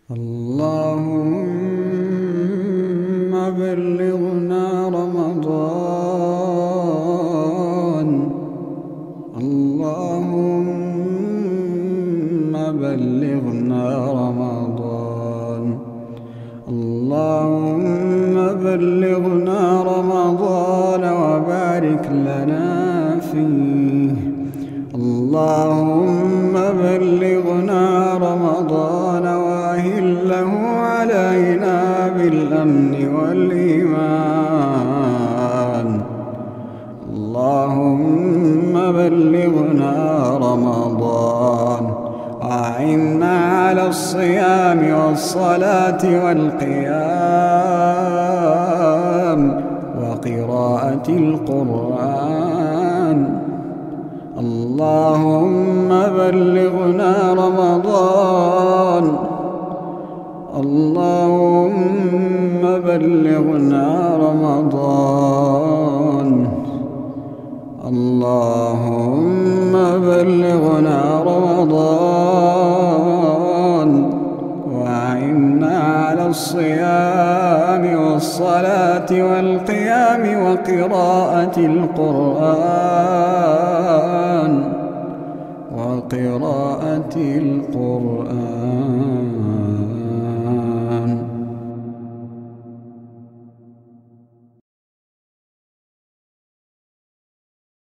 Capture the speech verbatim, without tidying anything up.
اللهم بلغنا رمضان. اللهم بلغنا رمضان. اللهم بلغنا رمضان وبارك لنا فيه. اللهم بلغنا رمضان وأهله علينا بالأمن والإيمان. اللهم بلغنا رمضان وأعنا على الصيام والصلاة والقيام وقراءة القرآن. اللهم بلغنا رمضان. اللهم بلغنا رمضان. اللهم بلغنا رمضان وأعنا على الصيام والصلاة والقيام وقراءة القرآن وقراءة القرآن